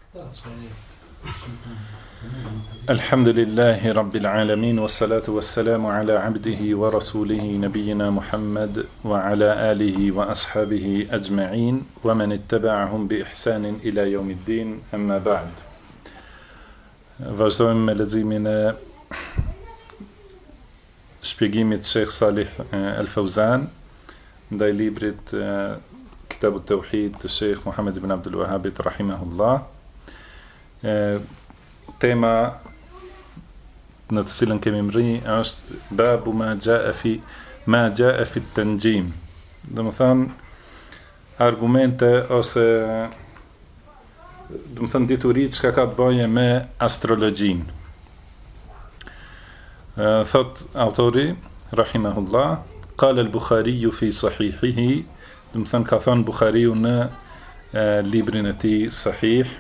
Alhamdulillahi Rabbil Alamin, wassalatu wassalamu ala abdihi wa rasulihi nabiyina Muhammad wa ala alihi wa ashabihi ajma'in wa man ittaba'ahum bi ihsanin ila yawmiddin, amma ba'd. Vazhdojmë me leximin e shpjegimit Sheikh Salih Al-Fawzan ndaj librit Kitab at-Tauhid të Sheikh Muhammad ibn Abdul Wahhab rahimahullah. Tema në të cilën kemi mri është babu ma jaa fi at-tanjim. Domethënë argumente ose domethënë dituri çka ka të bëjë me astrologjin. Thot autori rahimahullah, qala al-Bukhari fi sahihihi, domethënë ka thënë Bukhariu në librin e tij Sahih.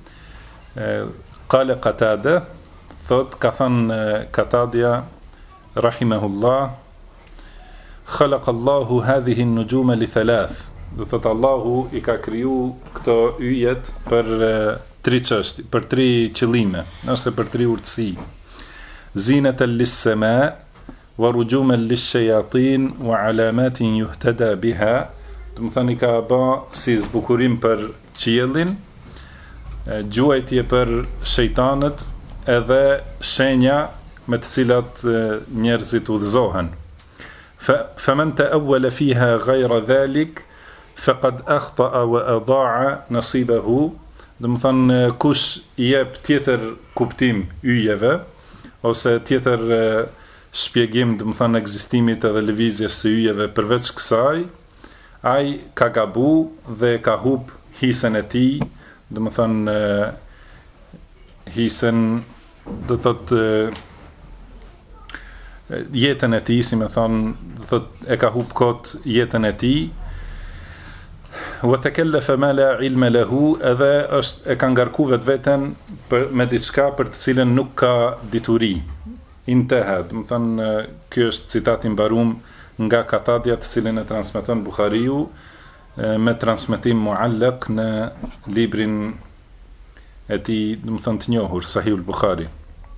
Qala Qatada, thot ka thënë Qatadia rahimahullah, khalaqa Allahu hadhihi an-nujuma li thalath. Do thot Allahu I ka kriju këto yjet për tri çështje, për tri qëllime, ose për tri urtësi. Zinatan lis-sama wa rujuman lish-shayatin wa alamatin yuhtada biha. Do të thënë I ka bë si zbukurim për qiellin, gjuajtje për shejtanët, edhe shenja me të cilat njerëzit udhëzohen. Faman ta'awwala fiha ghayra dhalik faqad akhta'a wa adaa nasibahu. Do të thënë kush I jep tjetër kuptim yjeve ose tjetër shpjegim, do të thënë ekzistimit edhe lëvizjes së yjeve përveç kësaj, ai ka gabu dhe ka humb hisën e tij. Do të thënë hisën, do thotë jetën e tij, si më thon, do thotë e ka humb kot jetën e tij. Wa takallafa ma la ilma lahu, edhe është e ka ngarku vetveten me diçka për të cilën nuk ka dituri. Intaha, do të thënë ky është citati I mbaruar nga Qatadia, të cilin e transmeton Buhariu me transmetim muallaq në librin e tij, do të thënë të njohur, Sahihul Bukhari.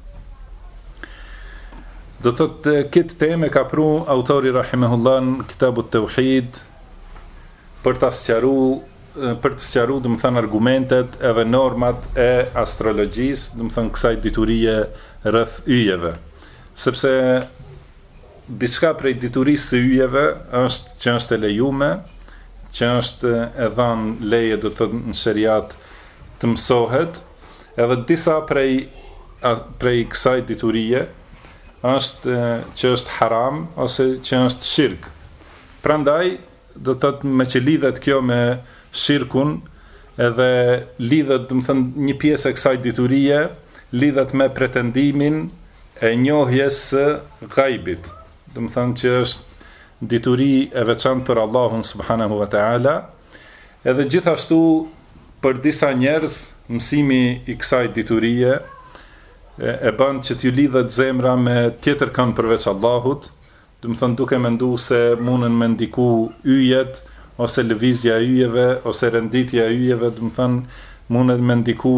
Do të thotë këtë temë ka pru autori rahimahullah në Kitab at-Tauhid për të sqaruar, do të thënë argumentet edhe normat e astrologjisë, do të thënë kësaj diturie rreth yjeve, sepse diçka prej diturisë së yjeve është që është e lejume, që është e dhanë leje, do të thotë në sheriat, të mësohet, edhe disa prej kësaj diturie është që është haram ose që është shirk. Prandaj do të thotë me që lidhet kjo me shirkun, edhe lidhet, do të thënë, një pjesë e kësaj diturie lidhet me pretendimin e njohjes së ghaibit. Do të thënë që është dituri e veçantë për Allahun subhanahu wa ta'ala, edhe gjithashtu për disa njerëz mësimi I kësaj diturie e bën që t'ju lidhet zemra me tjetër kënd përveç Allahut, do të thënë duke mendu se mundën me ndiku yjet ose lëvizja e yjeve ose renditja e yjeve, do të thënë mundën me ndiku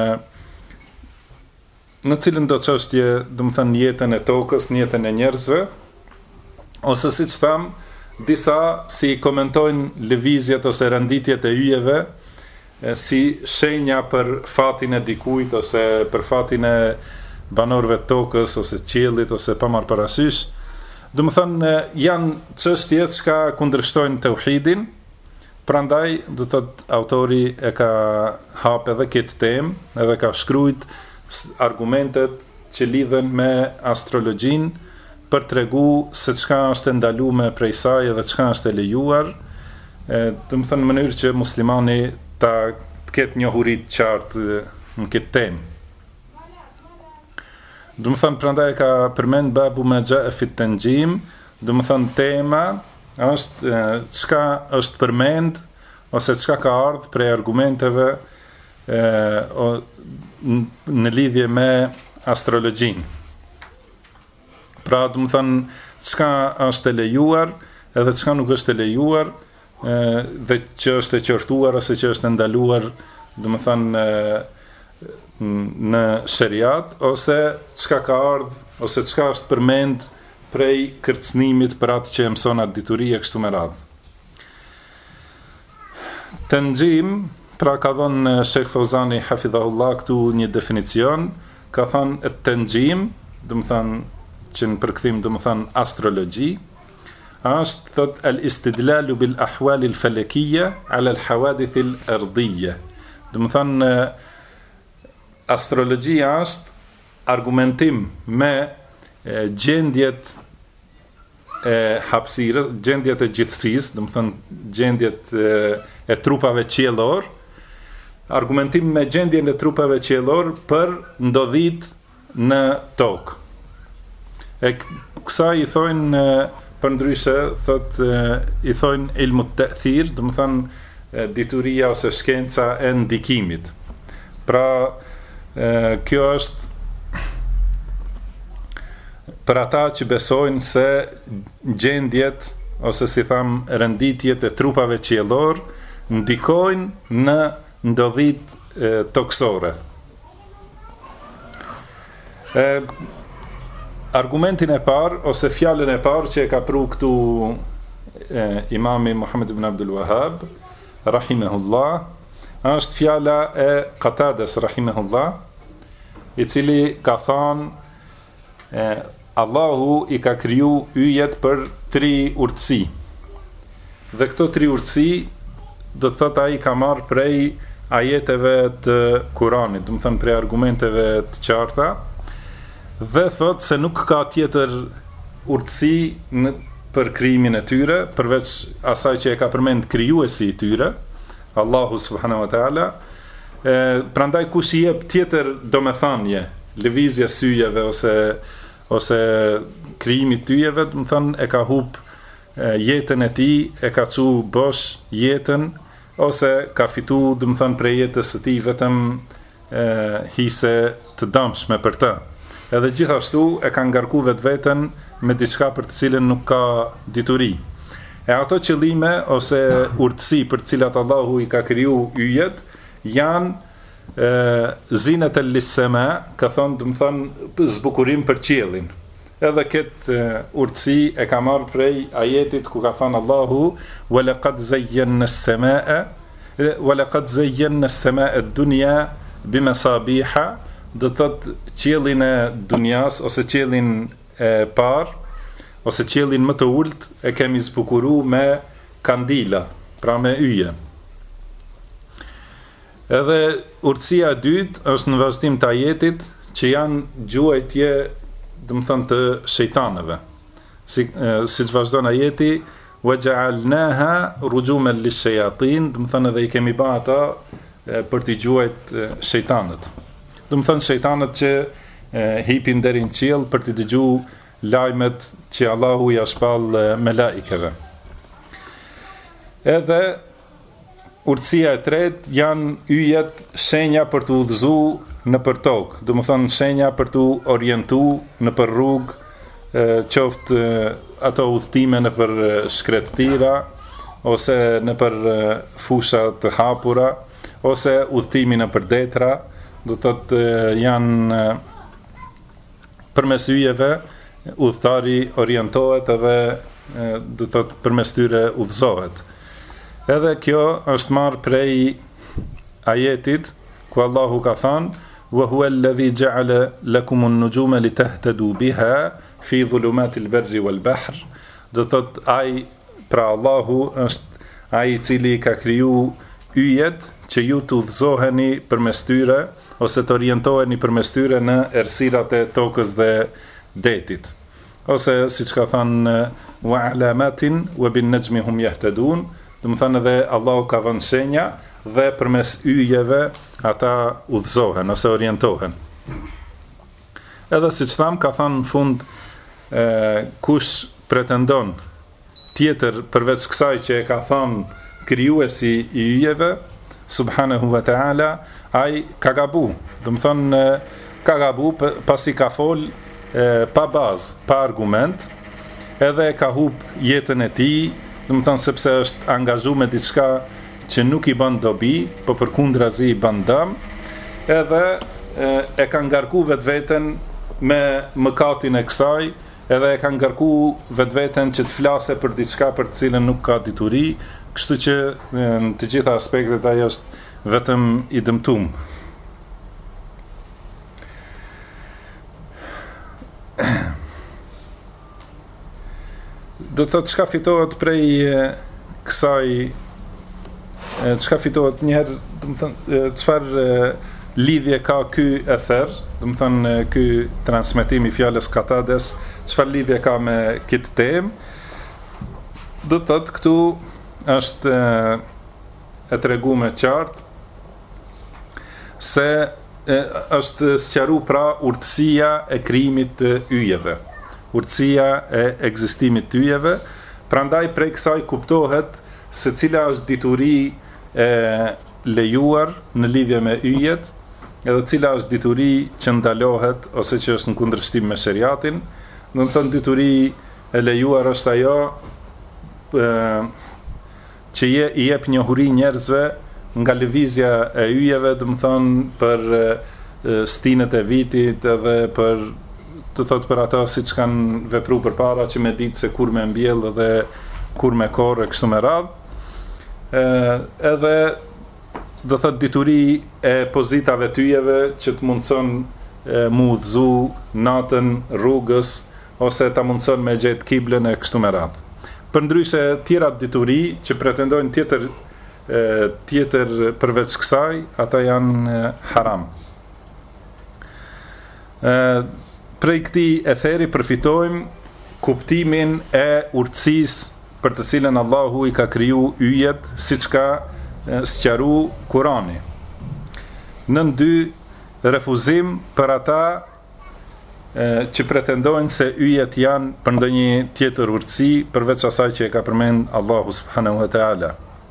në cilën do çështje, do të thënë jetën e tokës, në jetën e njerëzve, ose siç tham, disa si komentojnë lëvizjet ose renditjet e yjeve si shenja për fatin e dikujt ose për fatin e banorëve të tokës ose qiellit ose pa marrë parasysh. Do të thënë janë çështje që kundërshtojnë tauhidin. Prandaj do të thotë autori e ka hap edhe këtë temë, edhe ka shkruajt argumentet që lidhen me astrologjin për tregu se çka është ndaluar prej saj edhe çka është e lejuar, do të thënë në mënyrë që muslimani ta ketë njohuri të qartë në këtë temë. Do të thënë prandaj ka përmend babu ma jaa fi at-tanjim, do të thënë tema është çka është përmend ose çka ka ardhur prej argumenteve në lidhje me astrologjin. Pra, do të thënë çka është e lejuar edhe çka nuk është e lejuar, dhe që është e qortuar ose që është e ndaluar, do të thënë në sheriat, ose çka ka ardhur ose çka është përmend prej kërcënimit për atë që e mëson atë dituri e kështu me radhë. Tanjim, pra ka dhënë Sheikh Fauzani hafidhahullah këtu një definicion, ka thënë tanjim, do të thënë që në përkthim do të thënë astrologji, është thot al-istidlalu bil ahwal al-falakiyya ala al-hawadith al-ardiyya. Do të thënë astrologjia është argumentim me gjendjet e hapësirës, gjendjet e gjithësisë, do të thënë gjendjet e trupave qiellor, argumentim me gjendjen e trupave qiellor për ndodhit në tokë. E kësa i thojnë për ndryshe, thot i thojnë ilmu ta'thir, do të thënë dituria ose shkenca e ndikimit. Pra kjo është për ata që besojnë se gjendjet ose si tham renditjet e trupave qiellor ndikojnë në ndodhit toksore. Argumentin e parë ose fjalën e parë që e ka pru këtu imami Muhammed ibn Abdul Wahhab rahimahullah është fjala e Qatades rahimahullah, i cili ka thënë Allahu i ka kriju yjet për 3 urtësi. Dhe këto 3 urtësi do të thotë ai ka marrë prej ajeteve të Kuranit, do të thënë prej argumenteve të qarta, dhe thotë se nuk ka tjetër urtësi për krijimin e tyre, përveç asaj që e ka përmend krijuesi i tyre, Allahu subhanahu wa taala. Prandaj kush i jep tjetër domethënie, lëvizje syjeve ose krijimi të tyjeve, do të thënë e ka humb jetën e tij, e ka çu bosh jetën, ose ka fitu, do të thënë prej jetës së tij vetëm hise të dëmshme për të. Edhe gjithashtu e ka ngarku vetveten me diçka për të cilën nuk ka dituri. E ato qëllime ose urtësi për të cilat Allahu i ka kriju yjet janë zinet e lissema, ka thonë, do të thënë zbukurim për qiellin. Edhe këtë urtësi e ka marrë prej ajetit ku ka thënë Allahu walaqad zayyana as-samaa ad-dunya bimasabiha, do të thotë qiellin e dunjas ose qiellin e parë ose qiellin më të ulët e kemi zbukuru me kandila, pra me yje. Edhe urtësia e dytë është në vazhdim të ajetit që janë gjuajtje, do të thënë të shejtanëve. Siç vazhdon ajeti, waja'alnaha rujuman lish-shayatin, do të thënë edhe i kemi bërë ata për t'i gjuajt shejtanët. Do të thënë shejtanët që hipin deri në qiell për t'i dëgjuar lajmet që Allahu ja shpall me laikeve. Edhe urtësia e tretë janë yjet shenja për të udhëzuar në për tokë, do të thënë shenja për të orientuar në për rrugë, qoftë ato udhëtime në për shkretëtira, ose në për fusha të hapura, ose udhëtimi në për detra, do të thotë janë përmes yjeve udhëtari orientohet edhe do të thotë përmes tyre udhëzohet. Edhe kjo është marrë prej ajetit ku Allahu ka thënë wa huwa alladhi ja'ala lakum an-nujuma litahtadu biha fi dhulumatil barri wal bahr. Do të thotë ai, pra Allahu është ai i cili ka kriju yjet që ju të udhëzoheni përmes tyre ose të orientoheni përmes tyre në errësirat e tokës dhe detit. Ose siç ka thënë wa alamatin wa bin najmi hum yahtadun, do të thënë edhe Allahu ka vënë shenja dhe përmes yjeve ata udhëzohen ose orientohen. Edhe siç tham, ka thënë në fund kush pretendon tjetër përveç kësaj që e ka thënë krijuesi i yjeve subhanahu wa ta'ala, ai ka gabu. Do të thënë ka gabu pasi ka fol pa bazë, pa argument, edhe ka humb jetën e tij, do të thënë sepse është angazhuar me diçka që nuk i bën dobi, po përkundrazi i bën dëm, edhe e ka ngarku vetveten me mëkatin e kësaj, edhe e ka ngarku vetveten që të flase për diçka për të cilën nuk ka dituri, kështu që në të gjitha aspektet ajo është vetëm i dëmtum. Do të thotë çka fitohet prej kësaj, çka fitohet njëherë, do të thënë çfarë lidhje ka ky ether, do të thënë ky transmetim i fjalës Katades, çfarë lidhje ka me këtë temë? Do të thotë këtu është e treguar qartë se është sqaruar pra urtësia e krijimit të yjeve, urtësia e ekzistimit të yjeve, prandaj prej kësaj kuptohet se cila është dituri e lejuar në lidhje me yjet, edhe cila është dituri që ndalohet ose që është në kundërshtim me shariatin. Do të thonë dituri e lejuar është ajo që i jep njohuri njerëzve nga lëvizja e yjeve, do të thonë për stinët e vitit edhe për të thotë për ata siç kanë vepruar përpara që me ditë se kur me mbjell edhe kur me korë e kështu me radhë. Edhe do thotë dituri e pozitave të yjeve që të mundson mu udhëzu natën rrugës ose ta mundson me gjetë kiblën e kështu me radhë. Përndryshe tjera dituri që pretendojnë tjetër përveç kësaj, ata janë haram. Prej këtij etheri përfitojmë kuptimin e urtësisë për të cilën Allahu i ka kriju yjet, siç ka sqaruar Kurani. Nën 2 refuzim për ata që pretendojnë se yjet janë për ndonjë tjetër urtësi përveç asaj që e ka përmend Allahu subhanahu wa taala.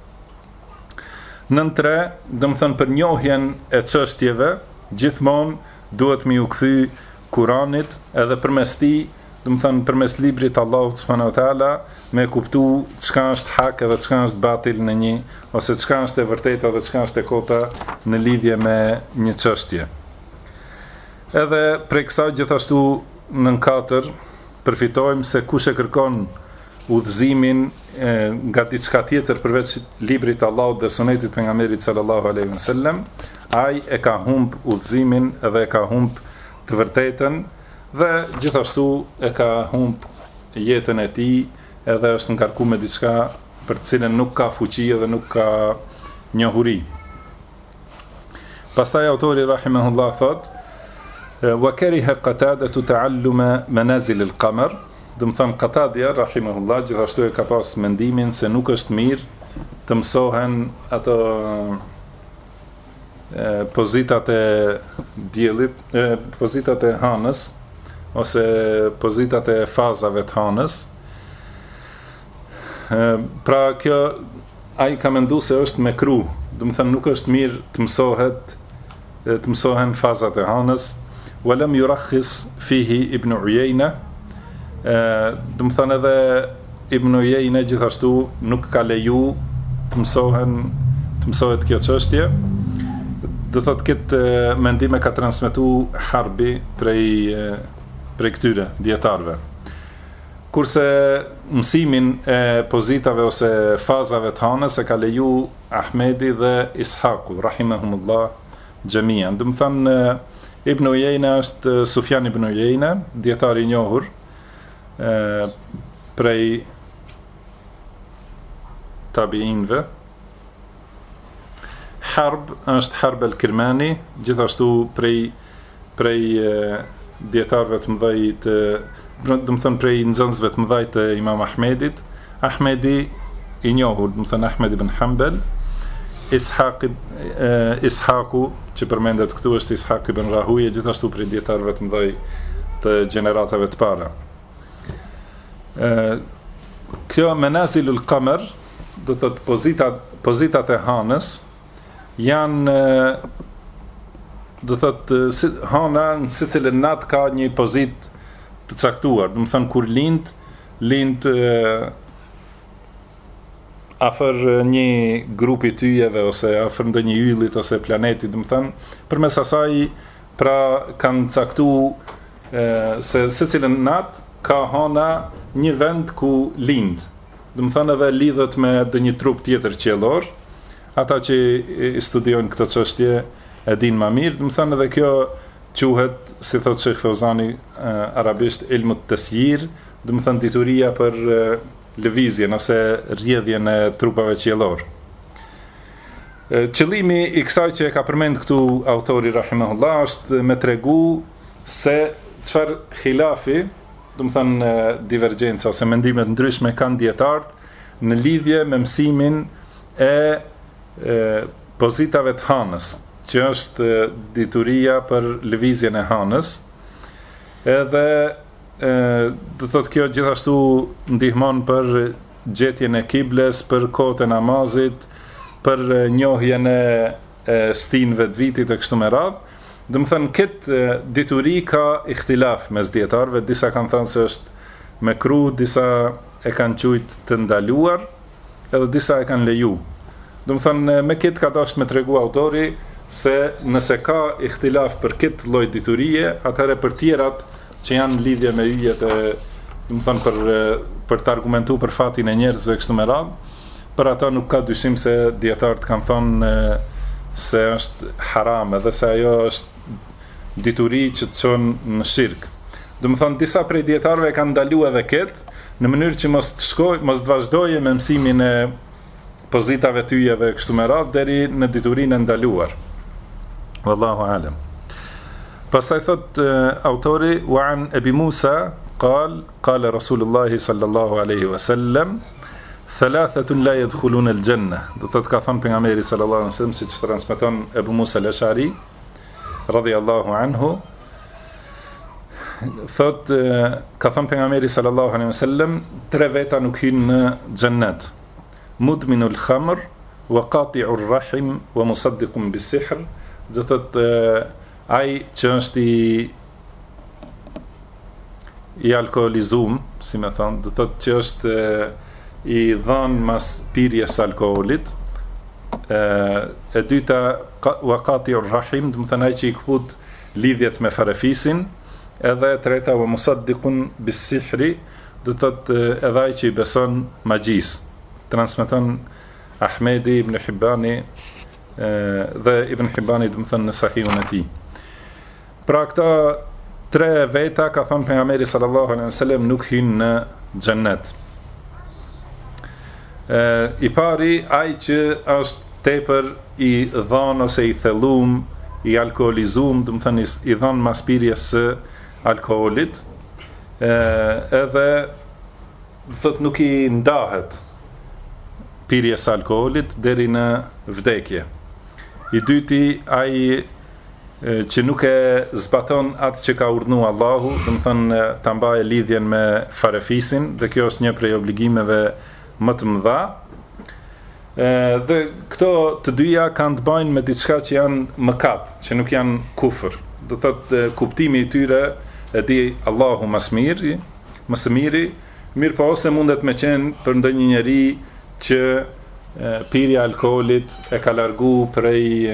Nën 3, do të thënë për njohjen e çështjeve, gjithmonë duhet mi u kthy Kuranit edhe përmes tij, do të thënë përmes librit të Allahut subhanahu wa taala, me kuptu çka është hak edhe çka është batil në një, ose çka është e vërtetë edhe çka është e kota në lidhje me një çështje. Edhe prej kësaj gjithashtu nën 4 përfitojmë se kush e kërkon udhëzimin nga diçka tjetër përveç librit të Allahut dhe sunetit pejgamberit sallallahu alaihi wasallam, ai e ka humb udhëzimin edhe e ka humb të vërtetën dhe gjithashtu e ka humb jetën e tij, edhe është ngarkuar me diçka për të cilën nuk ka fuqi dhe nuk ka njohuri. Pastaj autori rahimahullah thot: "Wa kariha Qatada ta'alluma manazil al-qamar", do të thënë Qatadia rahimahullah gjithashtu e ka pas mendimin se nuk është mirë të mësohen ato pozitat e diellit, pozitat e hanës ose pozitat e fazave të hanës. Pra kjo ai ka menduar se është mekruh, do të thënë nuk është mirë të mësohen fazat e hanës. Walam yurakhis fihi Ibn Uyayna, do të thënë edhe Ibn Uyayna gjithashtu nuk ka leju të mësohet kjo çështje. Do thotë këtë mendime ka transmetuar Harbi prej këtyre dietarëve. Kurse mësimin e pozitave ose fazave të hanës e ka leju Ahmedi dhe Ishaku rahimahumullah xhamian. Do të thënë Ibn Uyayna është Sufjan ibn Uyayna, dietar i njohur prej tabiinve. Harb është Harb al-Kirmani, gjithashtu prej dietarëve të mëdhej të, do të thënë prej nxënësve të mëdhej të Imam Ahmedit. Ahmedi i njohur, do të thënë Ahmed ibn Hanbal. Ishaku që përmendet këtu është Ishak ibn Rahuja, gjithashtu prej dietarëve të mëdhej të gjeneratave të para. Kjo manazilul qamar, do të thotë pozitat e hanës janë, do të thotë hana në secilën natë ka një pozit të caktuar, do të thënë kur lind afër një grupi tyjeve ose afër ndonjë yllit ose planetit, do të thënë përmes asaj pra kanë caktuar se secilën natë ka hana një vend ku lind. Do të thënë edhe lidhet me një trup tjetër qiellor. Ata që i studiojnë këtë çështje e dinë më mirë. Do të thënë edhe kjo quhet, si thot Sheikh Fauzani arabisht, ilmu tasyir, do të thënë dituria për lëvizjen ose rrjedhjen e trupave qiellor. Qëllimi i kësaj që e ka përmend këtu autori rahimahullah është me tregu se çfarë khilafi, do të thënë divergjenca ose mendimet ndryshme kanë dietarët në lidhje me mësimin e pozitave të hanës, që është dituria për lëvizjen e hanës. Edhe do thotë kjo gjithashtu ndihmon për gjetjen e kibles, për kohët e namazit, për njohjen e stinëve të vitit e kështu me radhë. Do të thënë këtë dituri ka ihtilaf mes dietarëve, disa kanë thënë se është mekruh, disa e kanë quajtur të ndaluar, edhe disa e kanë leju. Do të thënë me këtë ka dashur me tregu autori se nëse ka ihtilaf për këtë lloj diturie, atëherë për tjerat që janë në lidhje me yjet e, do të thënë për të argumentuar për fatin e njerëzve kështu me radhë, për ata nuk ka dyshim se dietarët kanë thënë se është haram, edhe se ajo është dituri që të çon në shirk. Do të thonë disa prej dietarëve kanë ndaluar edhe këtë, në mënyrë që mos të vazhdoje me mësimin e pozitave të yjeve kështu me radhë deri në diturinë e ndaluar. Wallahu alem. Pastaj thot autori wa an Abi Musa qala Rasulullah sallallahu alaihi wasallam thalathatun la yadkhuluna al-janna. Do thot ka thënë pejgamberi sallallahu alaihi wasallam, siç transmeton Abu Musa al-Ash'ari radhiyallahu anhu, thot ka thënë pejgamberi sallallahu alaihi wasallam, tre veta nuk hyjnë në xhennet: mudminul khamr wa qati'ur rahim wa musaddiqun bis-sihr. Do thot ai që është i alkoolizum, si me thonë, do thot që është i dhanë mas pirjes alkoolit, e dyta wa qati'ur rahim, do të thënë ai që i kaput lidhjet me farefisin, edhe e treta wa musaddiqun bis-sihri, do thot edhe ai që i beson magjis. Transmeton Ahmedi, Ibn Hibbani dhe Ibn Hibbani, do të thënë në sahihun e tij. Pra këta tre veta, ka thënë pejgamberi sallallahu alaihi wasallam, nuk hyjnë në xhennet. I pari, ai që është tepër i dhanë ose i thellum, i alkoolizum, do të thënë i dhanë mas pirjes së alkoolit, edhe thot nuk i ndahet pirjes së alkoolit deri në vdekje. I dyti, ai që nuk e zbaton atë që ka urdhëruar Allahu, do të thënë ta mbajë lidhjen me farefisin, dhe kjo është një prej obligimeve më të mëdha. Dhe këto të dyja kanë të bëjnë me diçka që janë mëkat, që nuk janë kufër. Do thotë kuptimi i tyre e di Allahu më së miri, mirë po ose mundet me qenë për ndonjë njeri që pirja e alkoolit e ka largu prej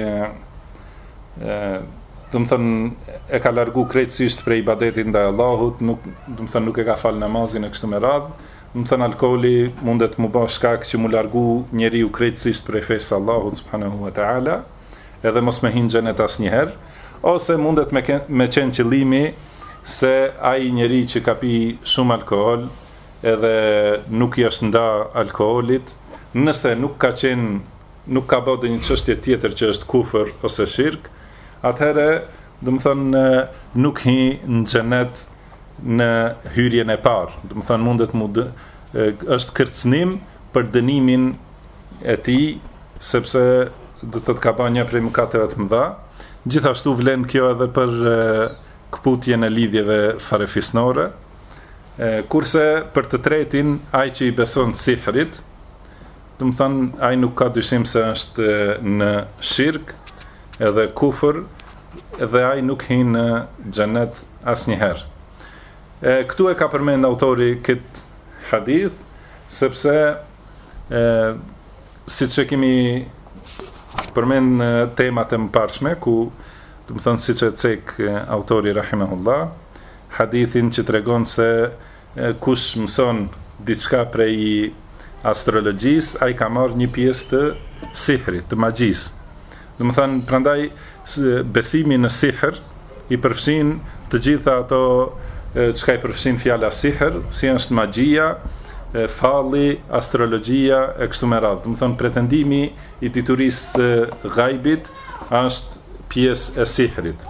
do të thënë e ka largu krejtësisht prej ibadetit ndaj Allahut, do të thënë nuk e ka fal namazin e kështu me radhë. Do të thënë alkooli mundet mu bëj shkak që mu largu njeriu krejtësisht prej fesë së Allahut subhanahu wa taala, edhe mos me hyjë në xhenet asnjëherë, ose mundet me qenë qëllimi se ai njeri që ka pi shumë alkool edhe nuk i është nda alkoolit, nëse nuk ka bërë një çështje tjetër që është kufër ose shirk, atëherë, do të thënë nuk hi në xhenet në hyrjen e parë. Do të thënë mundet është kërcënim për dënimin e tij, sepse do të thotë ka bërë një prej mëkateve të mëdha. Gjithashtu vlen kjo edhe për kputjen e lidhjeve farefisnore. Kurse për të tretin, ai që i beson sihrit, do të thënë ai nuk ka dyshim se është në shirk edhe kufër, edhe ai nuk hin në xhenet asnjëherë. Këtu e ka përmend autori këtë hadith, sepse siç e kemi përmend në temat e mëparshme, ku do të thonë siç e cek autori rahimahullah, hadithin që tregon se kush mëson diçka prej astrologjisë, ai ka marrë një pjesë të sihrit, të magjisë. Do të thonë prandaj besimi në sihr i përfshin të gjitha ato çka i përfshin fjala sihr, si është magjia, falli, astrologjia e kështu me radhë. Do të thonë pretendimi i diturisë së ghaibit është pjesë e sihrit.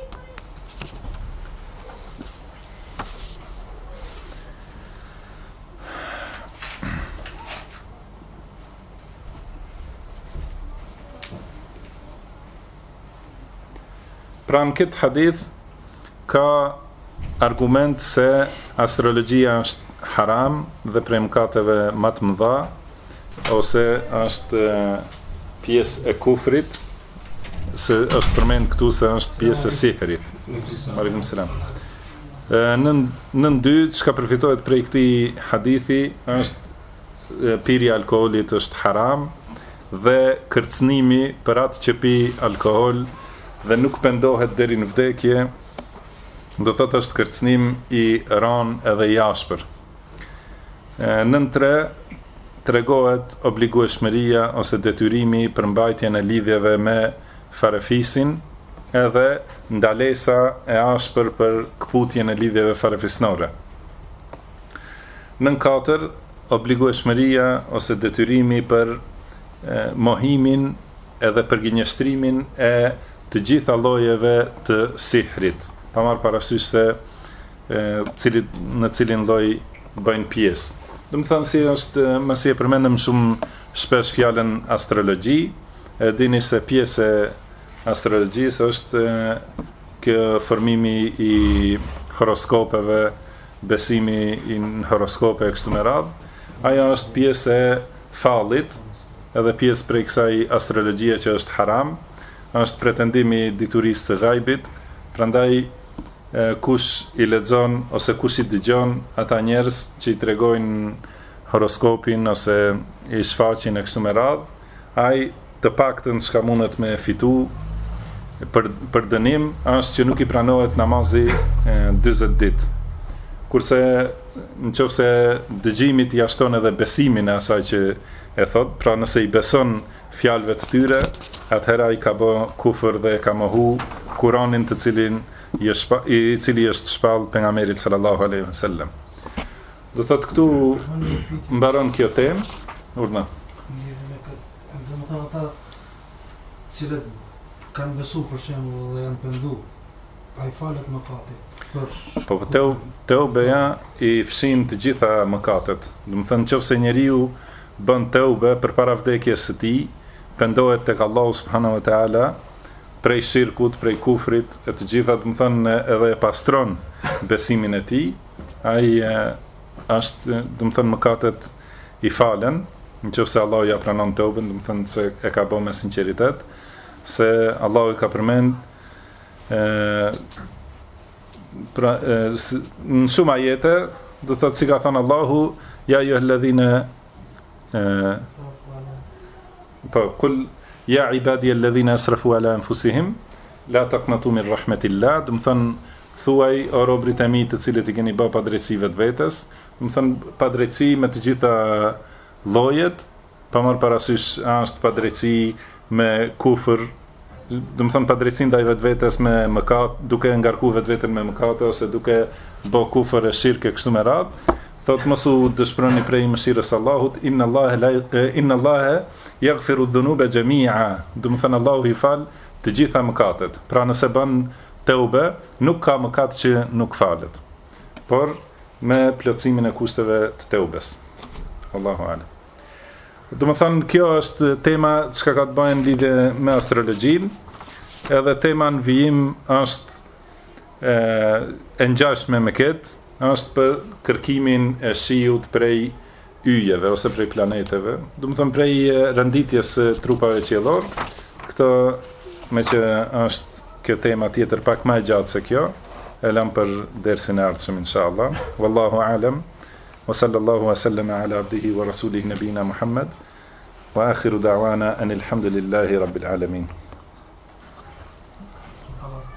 Pra në këtë hadith ka argument se astrologjia është haram dhe prej mëkateve më të mëdha, ose është pjesë e kufrit, se është përmend këtu se është pjesë e sihrit. Aleikum selam. Në dytë, çka përfitohet prej këtij hadithi është pirja e alkoolit është haram dhe kërcënimi për atë që pi alkool dhe nuk pendohet deri në vdekje, do thotë është kërcënim i rënë edhe i ashpër. Nën 3 tregohet obligueshmëria ose detyrimi për mbajtjen e lidhjeve me farefisin, edhe ndalesa e ashpër për kputjen e lidhjeve farefisnore. Nën 4 obligueshmëria ose detyrimi për mohimin edhe për gënjeshtrimin e të gjitha llojeve të sihrit, pa marrë parasysh se në cilin lloj bëjnë pjesë. Do të thonë si është, masi e përmendëm shumë shpesh fjalën astrologji, e dini se pjesë e astrologjisë është kjo formimi i horoskopeve, besimi në horoskope e kështu me radhë. Ajo është pjesë e fallit, edhe pjesë prej kësaj astrologjie që është haram, është pretendimi i diturisë së ghaibit. Prandaj kush i lexon ose kush i dëgjon ata njerëz që i tregojnë horoskopin ose i shfaqin e kështu me radhë, ai të paktën çka mundet me fitu për dënim është që nuk i pranohet namazi 40 ditë. Kurse nëse dëgjimi t'i jashton edhe besimin e asaj që e thot, pra nëse i beson fjalëve të tyre, atëhera i ka bë kufër dhe ka mohu Kur'anin i cili është shpall pejgamberit sallallahu alaihi wasallam. Do thot këtu mbaron kjo temë, urdhna. Domethënë ata cilët kanë besu për shembull dhe janë pendu, ai falet mëkati. Po teubeja i fshin të gjitha mëkatet. Domethënë nëse njeriu bën teube përpara vdekjes së tij, pendohet tek Allahu subhanahu wa taala prej shirkut, prej kufrit e të gjitha, domethënë edhe e pastron besimin e tij, ai është domethënë mëkatet i falen, nëse Allahu ja pranon teuben, domethënë se e ka bërë me sinqeritet, se Allahu i ka përmend në shumë ajete, do thotë si ka thënë Allahu, ja ayyuhalladhina qul ja ibadi alladhina asrafu ala anfusihim la taqnatu min rahmatillah, do të thënë thuaj o robrit e mi të cilët i keni bërë padrejtësi vetvetes, do të thënë padrejtësi me të gjitha llojet, pa marrë parasysh është padrejtësi me kufër, do të thënë padrejtësi ndaj vetvetes me mëkat, duke ngarku vetveten me mëkate ose duke bë kufër e shirk e kështu me radhë. Thot mos u dëshpëroni prej mëshirës Allahut, inna Allaha yaghfiru dhunuba jami'a, do të thënë Allahu i fal të gjitha mëkatet. Pra nëse bën teube, nuk ka mëkat që nuk falet, por me plotësimin e kushteve të teubes. Allahu a'lam. Do të thënë kjo është tema çka ka të bëjë në lidhje me astrologjin, edhe tema në vijim është e ngjashme me këtë, është për kërkimin e shiut prej yjeve ose prej planeteve, do të thënë prej renditjes së trupave qiellor. Këto me që është kjo tema tjetër pak më e gjatë se kjo, e lëm për dersin e ardhshëm inshallah. Wallahu a'lam. Wa sallallahu wa sallama ala abdihi wa rasulihi nabina Muhammad wa akhiru da'wana anil hamdulillahi rabbil alamin. Allah.